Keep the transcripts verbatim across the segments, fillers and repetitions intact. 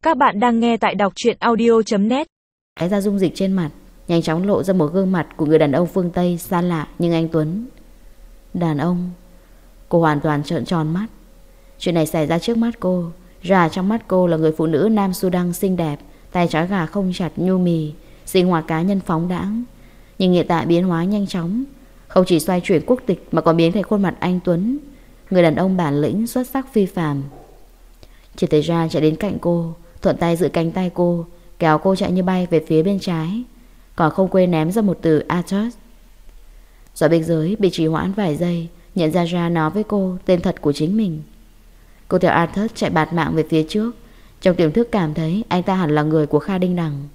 Các bạn đang nghe tại đọc truyện audio chấm net. Cái ra dung dịch trên mặt, nhanh chóng lộ ra một gương mặt của người đàn ông phương Tây xa lạ nhưng anh tuấn. Đàn ông? Cô hoàn toàn trợn tròn mắt. Chuyện này xảy ra trước mắt cô. Ra trong mắt cô là người phụ nữ Nam Sudan xinh đẹp, tay trói gà không chặt, nhu mì, sinh hoạt cá nhân phóng đãng. Nhưng hiện tại biến hóa nhanh chóng, không chỉ xoay chuyển quốc tịch mà còn biến thành khuôn mặt anh tuấn, người đàn ông bản lĩnh xuất sắc phi phàm. Chỉ thấy ra chạy đến cạnh cô, thuận tay giữ cánh tay cô, kéo cô chạy như bay về phía bên trái, còn không quên ném ra một từ Arthur. Do biên giới bị trì hoãn vài giây, nhận ra ra nói với cô tên thật của chính mình. Cô theo Arthur chạy bạt mạng về phía trước, trong tiềm thức cảm thấy anh ta hẳn là người của Kha Đinh Đằng.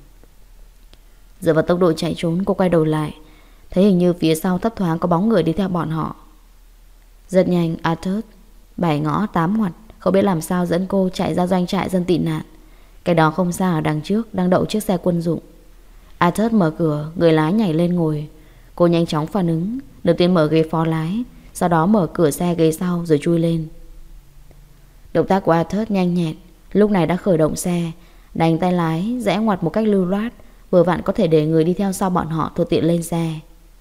Dựa vào tốc độ chạy trốn, cô quay đầu lại, thấy hình như phía sau thấp thoáng có bóng người đi theo bọn họ. Rất nhanh Arthur bảy ngõ tám ngoặt, không biết làm sao dẫn cô chạy ra doanh trại dân tị nạn. Cái đó không xa, ở đằng trước đang đậu chiếc xe quân dụng. Arthur mở cửa, người lái nhảy lên ngồi. Cô nhanh chóng phản ứng, đầu tiên mở ghế phó lái, sau đó mở cửa xe ghế sau rồi chui lên. Động tác của Arthur nhanh nhẹn, lúc này đã khởi động xe, đánh tay lái rẽ ngoặt một cách lưu loát, vừa vặn có thể để người đi theo sau bọn họ thuận tiện lên xe.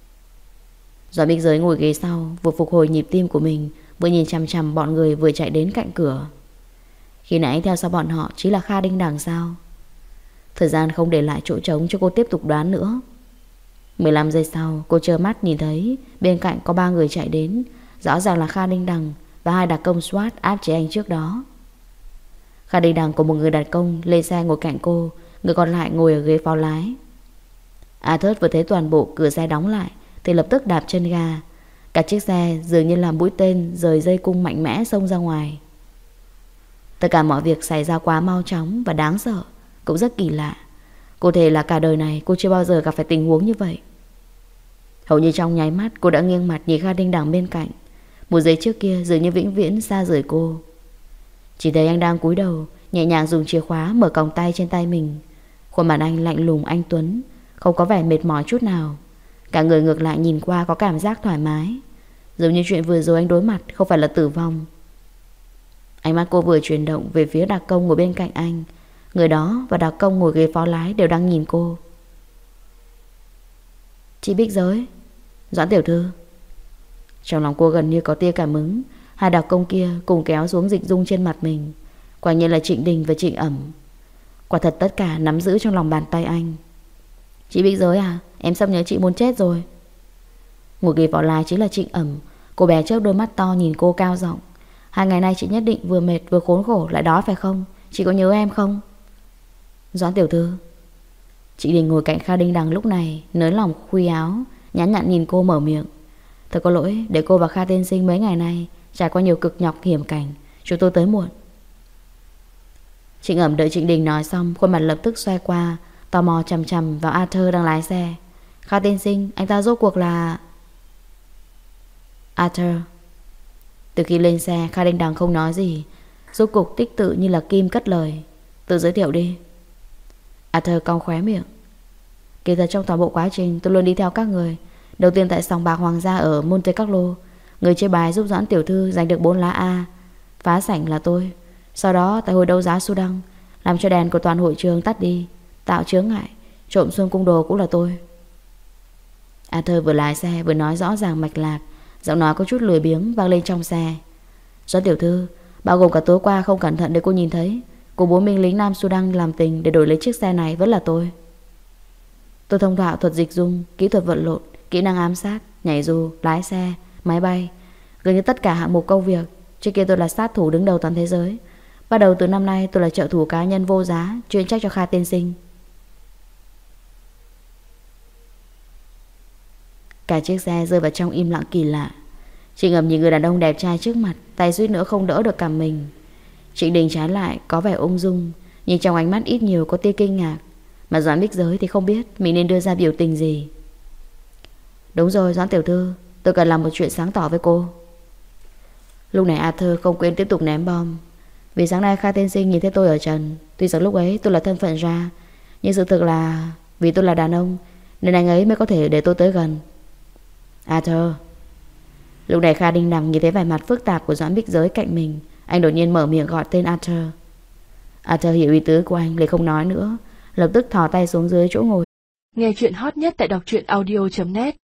Doãn Bích Giới ngồi ghế sau, vừa phục hồi nhịp tim của mình, vừa nhìn chằm chằm bọn người vừa chạy đến cạnh cửa. Khi nãy theo sau bọn họ chỉ là Kha Đinh Đằng sao? Thời gian không để lại chỗ trống cho cô tiếp tục đoán nữa. mười lăm giây sau, cô trơ mắt nhìn thấy bên cạnh có ba người chạy đến, rõ ràng là Kha Đinh Đằng và hai đặc công SWAT áp chế anh trước đó. Kha Đinh Đằng của một người đặc công lên xe ngồi cạnh cô, người còn lại ngồi ở ghế phó lái. Arthur vừa thấy toàn bộ cửa xe đóng lại thì lập tức đạp chân ga. Cả chiếc xe dường như là mũi tên rời dây cung mạnh mẽ xông ra ngoài. Tất cả mọi việc xảy ra quá mau chóng và đáng sợ, cũng rất kỳ lạ. Cô thề là cả đời này cô chưa bao giờ gặp phải tình huống như vậy. Hầu như trong nháy mắt cô đã nghiêng mặt nhìn Kha Đinh Đằng bên cạnh. Một giây trước kia dường như vĩnh viễn xa rời cô. Chỉ thấy anh đang cúi đầu, nhẹ nhàng dùng chìa khóa mở còng tay trên tay mình. Khuôn mặt anh lạnh lùng anh tuấn, không có vẻ mệt mỏi chút nào. Cả người ngược lại nhìn qua có cảm giác thoải mái, giống như chuyện vừa rồi anh đối mặt không phải là tử vong. Ánh mắt cô vừa chuyển động về phía đặc công ngồi bên cạnh anh. Người đó và đặc công ngồi ghế phó lái đều đang nhìn cô. Chị Bích Giới, Doãn tiểu thư. Trong lòng cô gần như có tia cảm ứng. Hai đặc công kia cùng kéo xuống dịch dung trên mặt mình. Quả nhiên là Trịnh Đình và Trịnh Ẩm. Quả thật tất cả nắm giữ trong lòng bàn tay anh. Chị Bích Giới à, em sắp nhớ chị muốn chết rồi. Ngồi ghế phó lái chính là Trịnh Ẩm. Cô bé chớp đôi mắt to nhìn cô cao giọng. Hai ngày nay chị nhất định vừa mệt vừa khốn khổ lại đói phải không? Chị có nhớ em không? Doãn tiểu thư. Chị Đình ngồi cạnh Kha Đinh Đằng lúc này nới lỏng khuy áo, nhắn nhặn nhìn cô mở miệng. Thật có lỗi để cô và Kha tiên sinh mấy ngày nay trải qua nhiều cực nhọc hiểm cảnh, chúng tôi tới muộn. Trịnh Ẩm đợi Trịnh Đình nói xong, khuôn mặt lập tức xoay qua, tò mò chằm chằm vào Arthur đang lái xe. Kha tiên sinh, anh ta rốt cuộc là... Arthur. Từ khi lên xe, Kha Đinh Đằng không nói gì. Rốt cục tích tự như là kim cất lời. Tự giới thiệu đi. Arthur cong khóe miệng. Kỳ thật trong toàn bộ quá trình tôi luôn đi theo các người. Đầu tiên tại sòng bạc Hoàng gia ở Monte Carlo, người chơi bài giúp Doãn tiểu thư giành được bốn lá A. Phá sảnh là tôi. Sau đó tại hồi đấu giá Sudan, làm cho đèn của toàn hội trường tắt đi, tạo chướng ngại, trộm xuân cung đồ cũng là tôi. Arthur vừa lái xe vừa nói rõ ràng mạch lạc, giọng nói có chút lười biếng vang lên trong xe. Doãn tiểu thư, bao gồm cả tối qua không cẩn thận để cô nhìn thấy cùng bốn binh lính Nam Sudan làm tình để đổi lấy chiếc xe này vẫn là tôi. Tôi thông thạo thuật dịch dung, kỹ thuật vật lộn, kỹ năng ám sát, nhảy dù, lái xe, máy bay, gần như tất cả hạng mục công việc. Trước kia tôi là sát thủ đứng đầu toàn thế giới. Bắt đầu từ năm nay tôi là trợ thủ cá nhân vô giá, chuyên trách cho Kha tiên sinh. Cả chiếc xe rơi vào trong im lặng kỳ lạ. Trịnh Ẩm nhìn người đàn ông đẹp trai trước mặt, tay suýt nữa không đỡ được cả mình. Trịnh Đình trái lại có vẻ ung dung, nhưng trong ánh mắt ít nhiều có tia kinh ngạc. Mà Doãn Bích Giới thì không biết mình nên đưa ra biểu tình gì. Đúng rồi Doãn tiểu thư, tôi cần làm một chuyện sáng tỏ với cô. Lúc này Arthur không quên tiếp tục ném bom. Vì sáng nay Kha tiên sinh nhìn thấy tôi ở trần. Tuy rằng lúc ấy tôi là thân phận ra, nhưng sự thực là vì tôi là đàn ông nên anh ấy mới có thể để tôi tới gần. Arthur. Lúc này Kha Đinh Đằng nhìn thấy vẻ mặt phức tạp của Doãn Bích Giới cạnh mình, anh đột nhiên mở miệng gọi tên Arthur. Arthur hiểu ý tứ của anh, liền không nói nữa, lập tức thò tay xuống dưới chỗ ngồi. Nghe chuyện hot nhất tại đọc truyện audio chấm net.